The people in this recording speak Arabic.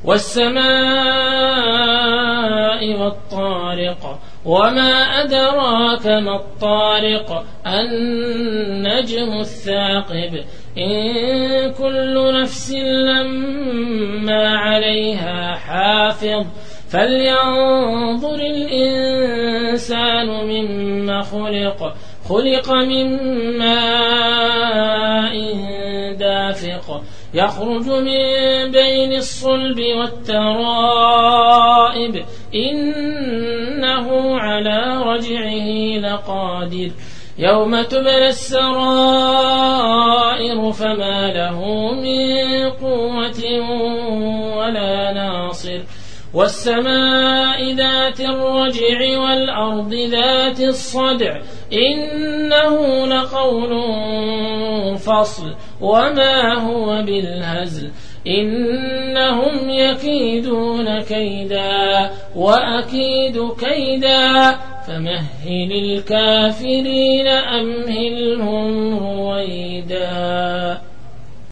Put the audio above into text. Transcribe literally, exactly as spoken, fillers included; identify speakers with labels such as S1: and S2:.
S1: والسماء والطارق وما أدراك ما الطارق النجم الثاقب إن كل نفس لما عليها حافظ فلينظر الإنسان مما خلق خلق من ماء دافق يخرج من بين الصلب والترائب إنه على رجعه لقادر يوم تبلى السرائر فما له من قوة ولا ناصر والسماء ذات الرجع والأرض ذات الصدع إنه لقول فصل وما هو بالهزل إنهم يكيدون كيدا وأكيد كيدا فمهل الكافرين أمهلهم رويدا.